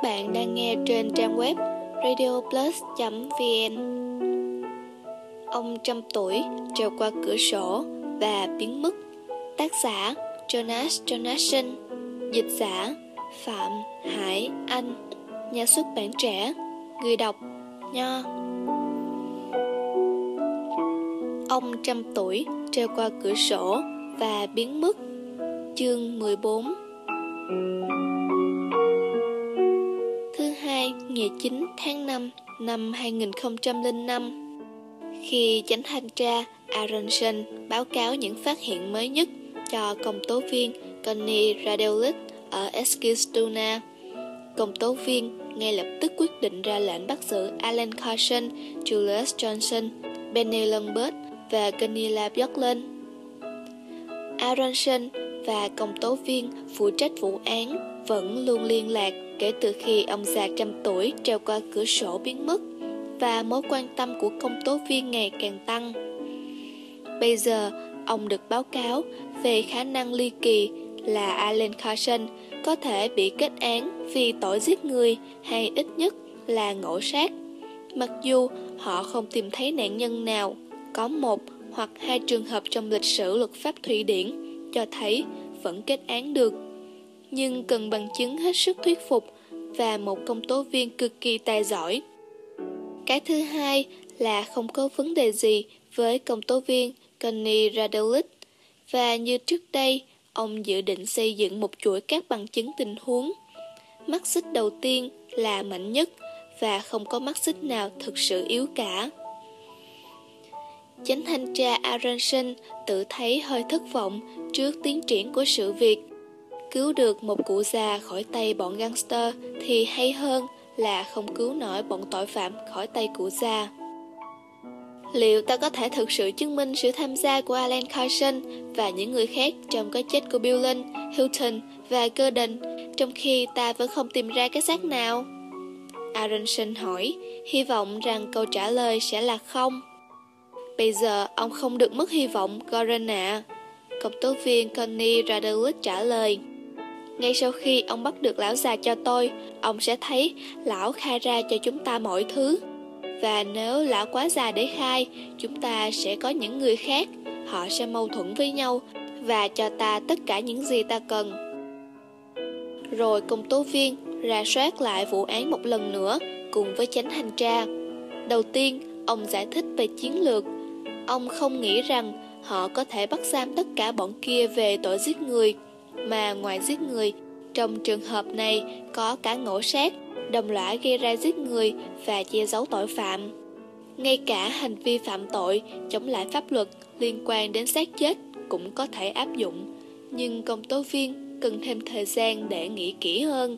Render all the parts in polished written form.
bạn đang nghe trên trang web radioplus.vn. Ông trăm tuổi trèo qua cửa sổ và biến mất. Tác giả Jonas Jonasson. Dịch giả Phạm Hải Anh. Nhà xuất bản Trẻ. Người đọc Nho. Ông trăm tuổi trèo qua cửa sổ và biến mất. Chương 14. Thứ hai, ngày 9 tháng 5 năm 2005, khi chánh thanh tra Aronson báo cáo những phát hiện mới nhất cho công tố viên Connie Radelich ở Eskilstuna, công tố viên ngay lập tức quyết định ra lệnh bắt giữ Alan Carson, Julius Johnson, Benny Lambert và Gunilla Björklund. Aronson và công tố viên phụ trách vụ án vẫn luôn liên lạc kể từ khi ông già trăm tuổi trèo qua cửa sổ biến mất, và mối quan tâm của công tố viên ngày càng tăng. Bây giờ, ông được báo cáo về khả năng ly kỳ là Alan Carson có thể bị kết án vì tội giết người hay ít nhất là ngộ sát. Mặc dù họ không tìm thấy nạn nhân nào, có một hoặc hai trường hợp trong lịch sử luật pháp Thụy Điển cho thấy vẫn kết án được, nhưng cần bằng chứng hết sức thuyết phục và một công tố viên cực kỳ tài giỏi. Cái thứ hai là không có vấn đề gì với công tố viên Connie Radelich, và như trước đây, ông dự định xây dựng một chuỗi các bằng chứng tình huống. Mắt xích đầu tiên là mạnh nhất và không có mắt xích nào thực sự yếu cả. Chánh thanh tra Aronson tự thấy hơi thất vọng trước tiến triển của sự việc. Cứu được một cụ già khỏi tay bọn gangster thì hay hơn là không cứu nổi bọn tội phạm khỏi tay cụ già. Liệu ta có thể thực sự chứng minh sự tham gia của Alan Carson và những người khác trong cái chết của Björklund, Hilton và Gordon, trong khi ta vẫn không tìm ra cái xác nào? Aronson hỏi, hy vọng rằng câu trả lời sẽ là không. Bây giờ ông không được mất hy vọng, Gordon ạ. Công tố viên Connie Radelich trả lời. Ngay sau khi ông bắt được lão già cho tôi, ông sẽ thấy lão khai ra cho chúng ta mọi thứ. Và nếu lão quá già để khai, chúng ta sẽ có những người khác. Họ sẽ mâu thuẫn với nhau và cho ta tất cả những gì ta cần. Rồi công tố viên rà soát lại vụ án một lần nữa cùng với chánh thanh tra. Đầu tiên, ông giải thích về chiến lược. Ông không nghĩ rằng họ có thể bắt giam tất cả bọn kia về tội giết người, mà ngoài giết người, trong trường hợp này có cả ngộ sát, đồng lõa gây ra giết người và che giấu tội phạm. Ngay cả hành vi phạm tội chống lại pháp luật liên quan đến xác chết cũng có thể áp dụng, nhưng công tố viên cần thêm thời gian để nghĩ kỹ hơn.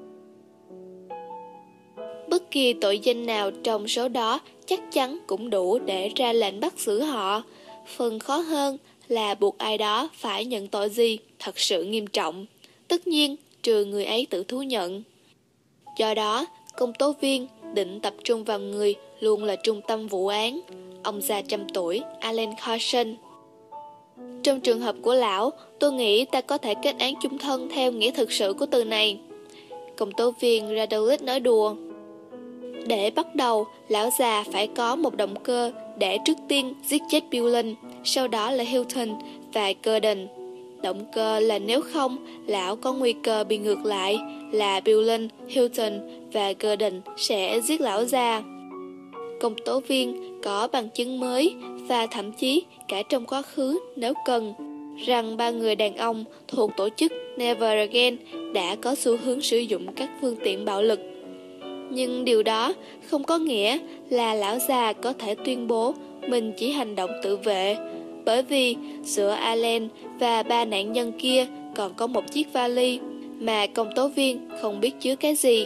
Bất kỳ tội danh nào trong số đó chắc chắn cũng đủ để ra lệnh bắt giữ họ. Phần khó hơn là buộc ai đó phải nhận tội gì thật sự nghiêm trọng, tất nhiên trừ người ấy tự thú nhận. Do đó, công tố viên định tập trung vào người luôn là trung tâm vụ án, ông già trăm tuổi Alan Carson. Trong trường hợp của lão, tôi nghĩ ta có thể kết án chung thân theo nghĩa thực sự của từ này. Công tố viên Radelich nói đùa. Để bắt đầu, lão già phải có một động cơ để trước tiên giết chết Björklund, sau đó là Hilton và Gordon. Động cơ là nếu không, lão có nguy cơ bị ngược lại là Björklund, Hilton và Gordon sẽ giết lão già. Công tố viên có bằng chứng mới và thậm chí cả trong quá khứ nếu cần, rằng ba người đàn ông thuộc tổ chức Never Again đã có xu hướng sử dụng các phương tiện bạo lực. Nhưng điều đó không có nghĩa là lão già có thể tuyên bố mình chỉ hành động tự vệ, bởi vì giữa Alan và ba nạn nhân kia còn có một chiếc vali mà công tố viên không biết chứa cái gì.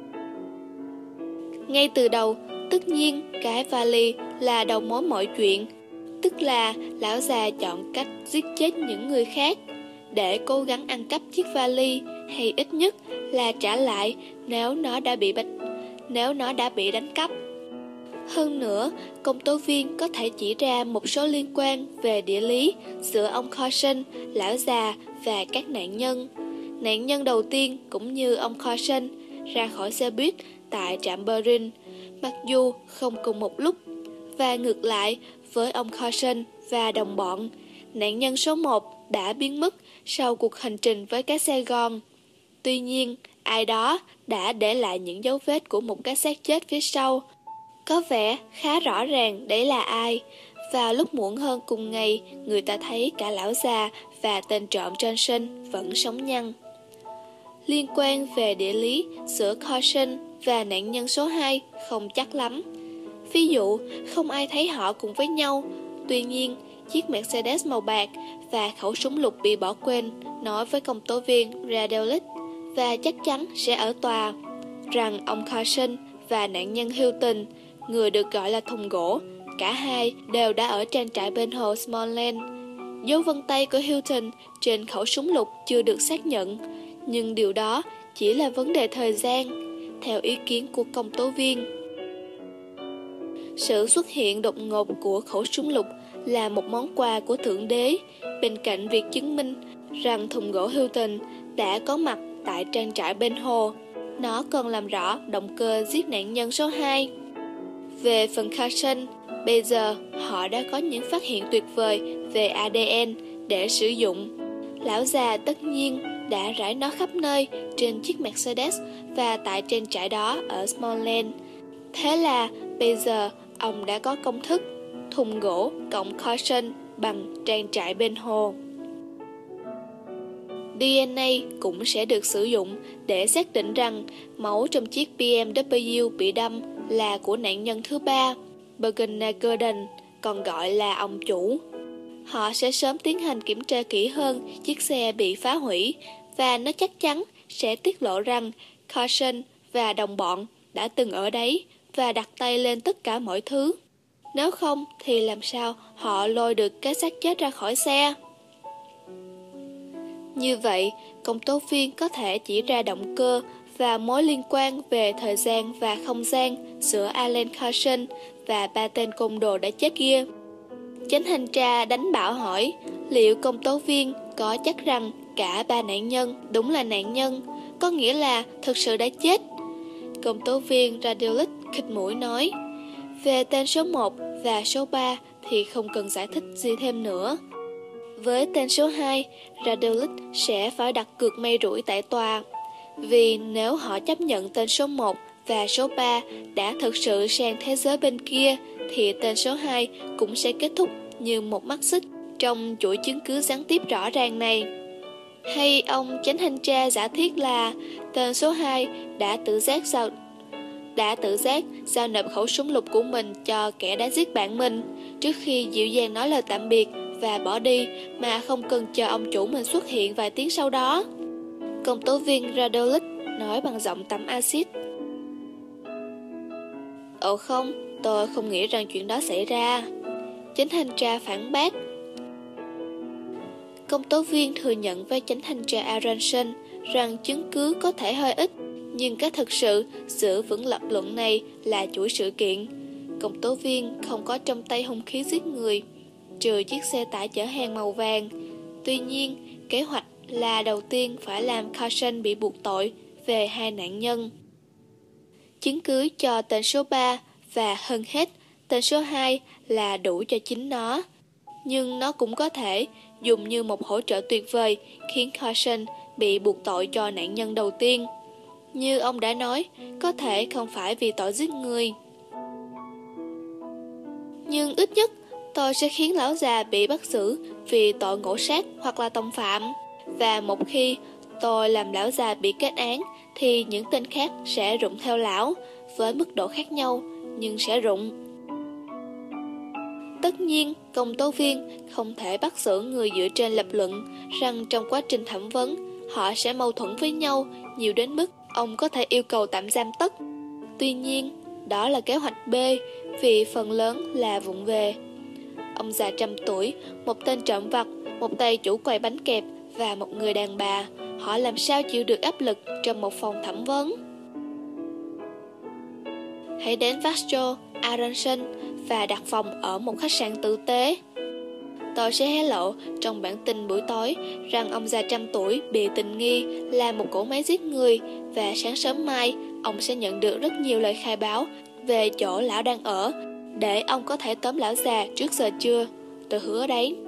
Ngay từ đầu, tất nhiên cái vali là đầu mối mọi chuyện, tức là lão già chọn cách giết chết những người khác để cố gắng ăn cắp chiếc vali, hay ít nhất là trả lại nếu nó đã bị đánh cắp. Hơn nữa, công tố viên có thể chỉ ra một số liên quan về địa lý giữa ông Carson, lão già và các nạn nhân. Nạn nhân đầu tiên cũng như ông Carson ra khỏi xe buýt tại trạm Berlin, mặc dù không cùng một lúc. Và ngược lại, với ông Carson và đồng bọn, nạn nhân số 1 đã biến mất sau cuộc hành trình với cái Sài Gòn. Tuy nhiên, ai đó đã để lại những dấu vết của một cái xác chết phía sau. Có vẻ khá rõ ràng đấy là ai. Vào lúc muộn hơn cùng ngày, người ta thấy cả lão già và tên trộm Johnson vẫn sống nhăn. Liên quan về địa lý giữa Carson và nạn nhân số 2 không chắc lắm. Ví dụ, không ai thấy họ cùng với nhau. Tuy nhiên, chiếc Mercedes màu bạc và khẩu súng lục bị bỏ quên nói với công tố viên Radelich, và chắc chắn sẽ ở tòa, rằng ông Carson và nạn nhân Hilton, người được gọi là thùng gỗ, cả hai đều đã ở trang trại bên hồ Smolensk. Dấu vân tay của Hilton trên khẩu súng lục chưa được xác nhận, nhưng điều đó chỉ là vấn đề thời gian, theo ý kiến của công tố viên. Sự xuất hiện đột ngột của khẩu súng lục là một món quà của Thượng Đế, bên cạnh việc chứng minh rằng thùng gỗ Hilton đã có mặt tại trang trại bên hồ. Nó còn làm rõ động cơ giết nạn nhân số 2. Về phần Carson, bây giờ họ đã có những phát hiện tuyệt vời về ADN để sử dụng. Lão già tất nhiên đã rải nó khắp nơi trên chiếc Mercedes và tại trang trại đó ở Smolensk. Thế là bây giờ ông đã có công thức thùng gỗ cộng Carson bằng trang trại bên hồ. DNA cũng sẽ được sử dụng để xác định rằng máu trong chiếc BMW bị đâm là của nạn nhân thứ 3, Bergner Gordon, còn gọi là ông chủ. Họ sẽ sớm tiến hành kiểm tra kỹ hơn chiếc xe bị phá hủy, và nó chắc chắn sẽ tiết lộ rằng Carson và đồng bọn đã từng ở đấy và đặt tay lên tất cả mọi thứ. Nếu không thì làm sao họ lôi được cái xác chết ra khỏi xe? Như vậy, công tố viên có thể chỉ ra động cơ và mối liên quan về thời gian và không gian giữa Alan Carson và 3 tên côn đồ đã chết kia. Chánh thanh tra đánh bạo hỏi liệu công tố viên có chắc rằng cả 3 nạn nhân đúng là nạn nhân, có nghĩa là thực sự đã chết. Công tố viên Radelich khịt mũi nói, về tên số 1 và số 3 thì không cần giải thích gì thêm nữa. Với tên số 2, Radelich sẽ phải đặt cược may rủi tại tòa, vì nếu họ chấp nhận tên số 1 và số 3 đã thực sự sang thế giới bên kia, thì tên số 2 cũng sẽ kết thúc như một mắt xích trong chuỗi chứng cứ gián tiếp rõ ràng này. Hay ông chánh thanh tra giả thiết là tên số 2 đã tự giác giao nộp khẩu súng lục của mình cho kẻ đã giết bạn mình, trước khi dịu dàng nói lời tạm biệt và bỏ đi mà không cần chờ ông chủ mình xuất hiện vài tiếng sau đó. Công tố viên Radelich nói bằng giọng tẩm axit. Ồ không, tôi không nghĩ rằng chuyện đó xảy ra. Chánh thanh tra phản bác. Công tố viên thừa nhận với chánh thanh tra Aronson rằng chứng cứ có thể hơi ít, nhưng cái thực sự giữ vững lập luận này là chuỗi sự kiện. Công tố viên không có trong tay hung khí giết người, trừ chiếc xe tải chở hàng màu vàng. Tuy nhiên, kế hoạch là đầu tiên phải làm Carson bị buộc tội về 2 nạn nhân. Chứng cứ cho tên số 3 và hơn hết tên số 2 là đủ cho chính nó. Nhưng nó cũng có thể dùng như một hỗ trợ tuyệt vời khiến Carson bị buộc tội cho nạn nhân đầu tiên. Như ông đã nói, có thể không phải vì tội giết người. Nhưng ít nhất tôi sẽ khiến lão già bị bắt giữ vì tội ngộ sát hoặc là tòng phạm. Và một khi tôi làm lão già bị kết án thì những tên khác sẽ rụng theo lão, với mức độ khác nhau nhưng sẽ rụng. Tất nhiên, công tố viên không thể bắt giữ người dựa trên lập luận rằng trong quá trình thẩm vấn họ sẽ mâu thuẫn với nhau nhiều đến mức ông có thể yêu cầu tạm giam tất. Tuy nhiên, đó là kế hoạch B vì phần lớn là vụng về. Ông già trăm tuổi, một tên trộm vặt, một tay chủ quầy bánh kẹp và một người đàn bà, họ làm sao chịu được áp lực trong một phòng thẩm vấn? Hãy đến Vasco, Aronson và đặt phòng ở một khách sạn tử tế. tôi sẽ hé lộ trong bản tin buổi tối rằng ông già trăm tuổi bị tình nghi là một cỗ máy giết người, và sáng sớm mai ông sẽ nhận được rất nhiều lời khai báo về chỗ lão đang ở, để ông có thể tóm lão già trước giờ trưa. Tôi hứa đấy.